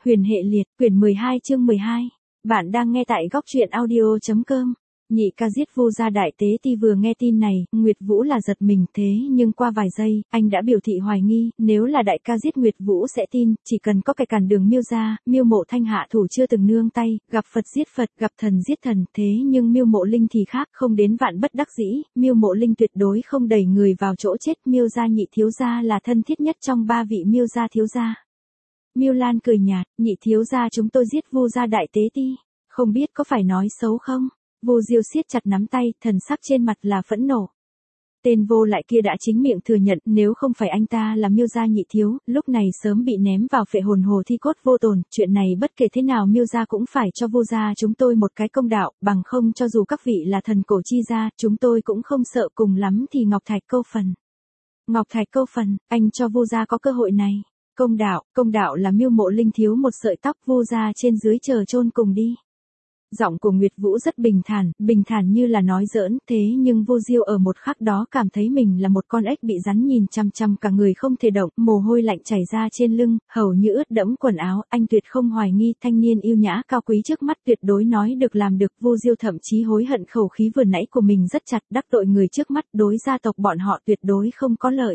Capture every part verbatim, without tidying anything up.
Huyền hệ liệt, quyển mười hai chương mười hai. Bạn đang nghe tại góc truyện audio chấm com. Nhị ca giết Vu gia đại tế ti vừa nghe tin này, Nguyệt Vũ là giật mình thế nhưng qua vài giây, anh đã biểu thị hoài nghi, nếu là đại ca giết Nguyệt Vũ sẽ tin, chỉ cần có kẻ cản đường Miêu gia, Miêu Mộ Thanh hạ thủ chưa từng nương tay, gặp Phật giết Phật, gặp thần giết thần, thế nhưng Miêu Mộ Linh thì khác, không đến vạn bất đắc dĩ, Miêu Mộ Linh tuyệt đối không đẩy người vào chỗ chết, Miêu gia nhị thiếu gia là thân thiết nhất trong ba vị Miêu gia thiếu gia. Miêu Lan cười nhạt, nhị thiếu gia chúng tôi giết Vu gia đại tế ti, không biết có phải nói xấu không? Vu Diêu siết chặt nắm tay, thần sắc trên mặt là phẫn nộ. Tên vô lại kia đã chính miệng thừa nhận, nếu không phải anh ta là Miêu gia nhị thiếu, lúc này sớm bị ném vào phệ hồn hồ thi cốt vô tồn, chuyện này bất kể thế nào Miêu gia cũng phải cho Vu gia chúng tôi một cái công đạo, bằng không cho dù các vị là thần cổ chi gia, chúng tôi cũng không sợ, cùng lắm thì Ngọc Thạch câu phần. Ngọc Thạch câu phần, anh cho Vu gia có cơ hội này. Công đạo, công đạo là Miêu Mộ Linh thiếu một sợi tóc, Vu gia trên dưới chờ chôn cùng đi. Giọng của Nguyệt Vũ rất bình thản, bình thản như là nói giỡn, thế nhưng Vu Diêu ở một khắc đó cảm thấy mình là một con ếch bị rắn nhìn chằm chằm cả người không thể động, mồ hôi lạnh chảy ra trên lưng, hầu như ướt đẫm quần áo, anh tuyệt không hoài nghi thanh niên yêu nhã cao quý trước mắt tuyệt đối nói được làm được. Vu Diêu thậm chí hối hận khẩu khí vừa nãy của mình rất chặt, đắc tội người trước mắt, đối gia tộc bọn họ tuyệt đối không có lợi.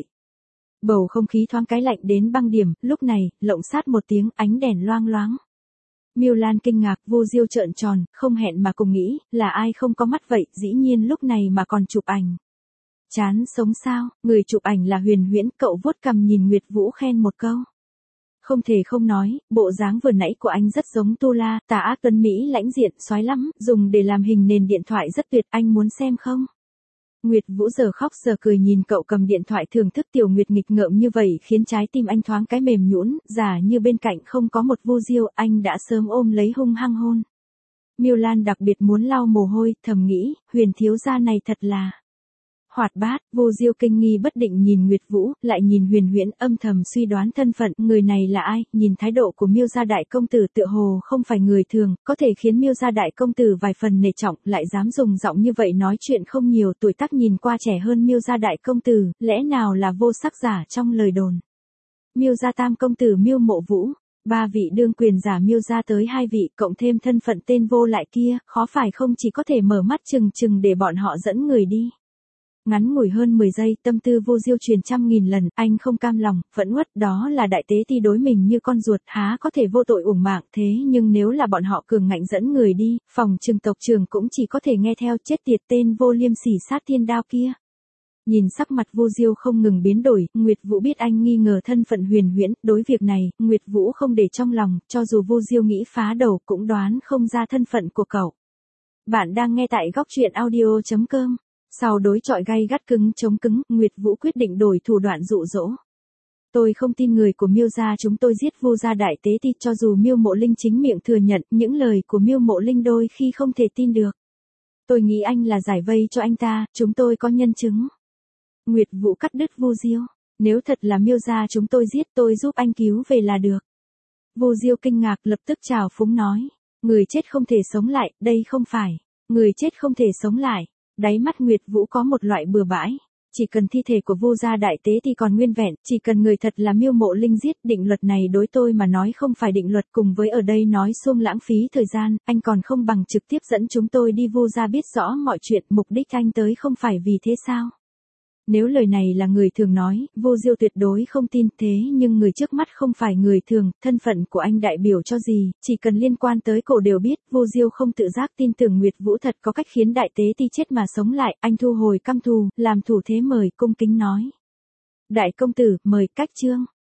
Bầu không khí thoáng cái lạnh đến băng điểm, lúc này, lộng sát một tiếng, ánh đèn loang loáng. Miêu Lan kinh ngạc, Vu Diêu trợn tròn, không hẹn mà cùng nghĩ, là ai không có mắt vậy, dĩ nhiên lúc này mà còn chụp ảnh. Chán sống sao, người chụp ảnh là Huyền Huyễn, cậu vuốt cằm nhìn Nguyệt Vũ khen một câu. Không thể không nói, bộ dáng vừa nãy của anh rất giống Tu La, tà ác tuấn Mỹ lãnh diện, soái lắm, dùng để làm hình nền điện thoại rất tuyệt, anh muốn xem không? Nguyệt Vũ giờ khóc giờ cười nhìn cậu cầm điện thoại thưởng thức Tiểu Nguyệt nghịch ngợm như vậy khiến trái tim anh thoáng cái mềm nhũn, giả như bên cạnh không có một Vu Diêu, anh đã sớm ôm lấy hung hăng hôn. Miêu Lan đặc biệt muốn lau mồ hôi, thầm nghĩ, Huyền thiếu gia này thật là hoạt bát. Vu Diêu kinh nghi bất định nhìn Nguyệt Vũ, lại nhìn Huyền Huyễn, âm thầm suy đoán thân phận, người này là ai, nhìn thái độ của Miêu gia đại công tử tựa hồ không phải người thường, có thể khiến Miêu gia đại công tử vài phần nể trọng, lại dám dùng giọng như vậy nói chuyện không nhiều, tuổi tác nhìn qua trẻ hơn Miêu gia đại công tử, lẽ nào là vô sắc giả trong lời đồn. Miêu gia tam công tử Miêu Mộ Vũ, ba vị đương quyền giả Miêu gia tới hai vị, cộng thêm thân phận tên vô lại kia, khó phải không chỉ có thể mở mắt chừng chừng để bọn họ dẫn người đi. Ngắn ngủi hơn mười giây, tâm tư Vu Diêu truyền trăm nghìn lần, anh không cam lòng, phẫn uất, đó là đại tế ti đối mình như con ruột, há có thể vô tội uổng mạng, thế nhưng nếu là bọn họ cường ngạnh dẫn người đi, phòng trừng tộc trưởng cũng chỉ có thể nghe theo, chết tiệt tên vô liêm sỉ sát thiên đao kia. Nhìn sắc mặt Vu Diêu không ngừng biến đổi, Nguyệt Vũ biết anh nghi ngờ thân phận Huyền Huyễn, đối việc này, Nguyệt Vũ không để trong lòng, cho dù Vu Diêu nghĩ phá đầu cũng đoán không ra thân phận của cậu. Bạn đang nghe tại góc truyện audio chấm com. Sau đối chọi gay gắt cứng chống cứng, Nguyệt Vũ quyết định đổi thủ đoạn dụ dỗ. Tôi không tin người của Miêu gia chúng tôi giết Vu gia đại tế ti, cho dù Miêu Mộ Linh chính miệng thừa nhận, những lời của Miêu Mộ Linh đôi khi không thể tin được. Tôi nghĩ anh là giải vây cho anh ta, chúng tôi có nhân chứng. Nguyệt Vũ cắt đứt Vu Diêu, nếu thật là Miêu gia chúng tôi giết, tôi giúp anh cứu về là được. Vu Diêu kinh ngạc lập tức chào phúng nói, người chết không thể sống lại, đây không phải, người chết không thể sống lại. Đáy mắt Nguyệt Vũ có một loại bừa bãi, chỉ cần thi thể của Vu gia đại tế thì còn nguyên vẹn, chỉ cần người thật là Miêu Mộ Linh giết, định luật này đối tôi mà nói không phải định luật, cùng với ở đây nói xuông lãng phí thời gian, anh còn không bằng trực tiếp dẫn chúng tôi đi Vu gia biết rõ mọi chuyện, mục đích anh tới không phải vì thế sao? Nếu lời này là người thường nói, Vu Diêu tuyệt đối không tin, thế nhưng người trước mắt không phải người thường, thân phận của anh đại biểu cho gì, chỉ cần liên quan tới cổ đều biết, Vu Diêu không tự giác tin tưởng Nguyệt Vũ thật có cách khiến đại tế ti chết mà sống lại, anh thu hồi căm thù, làm thủ thế mời, cung kính nói. Đại công tử, mời, cách chương.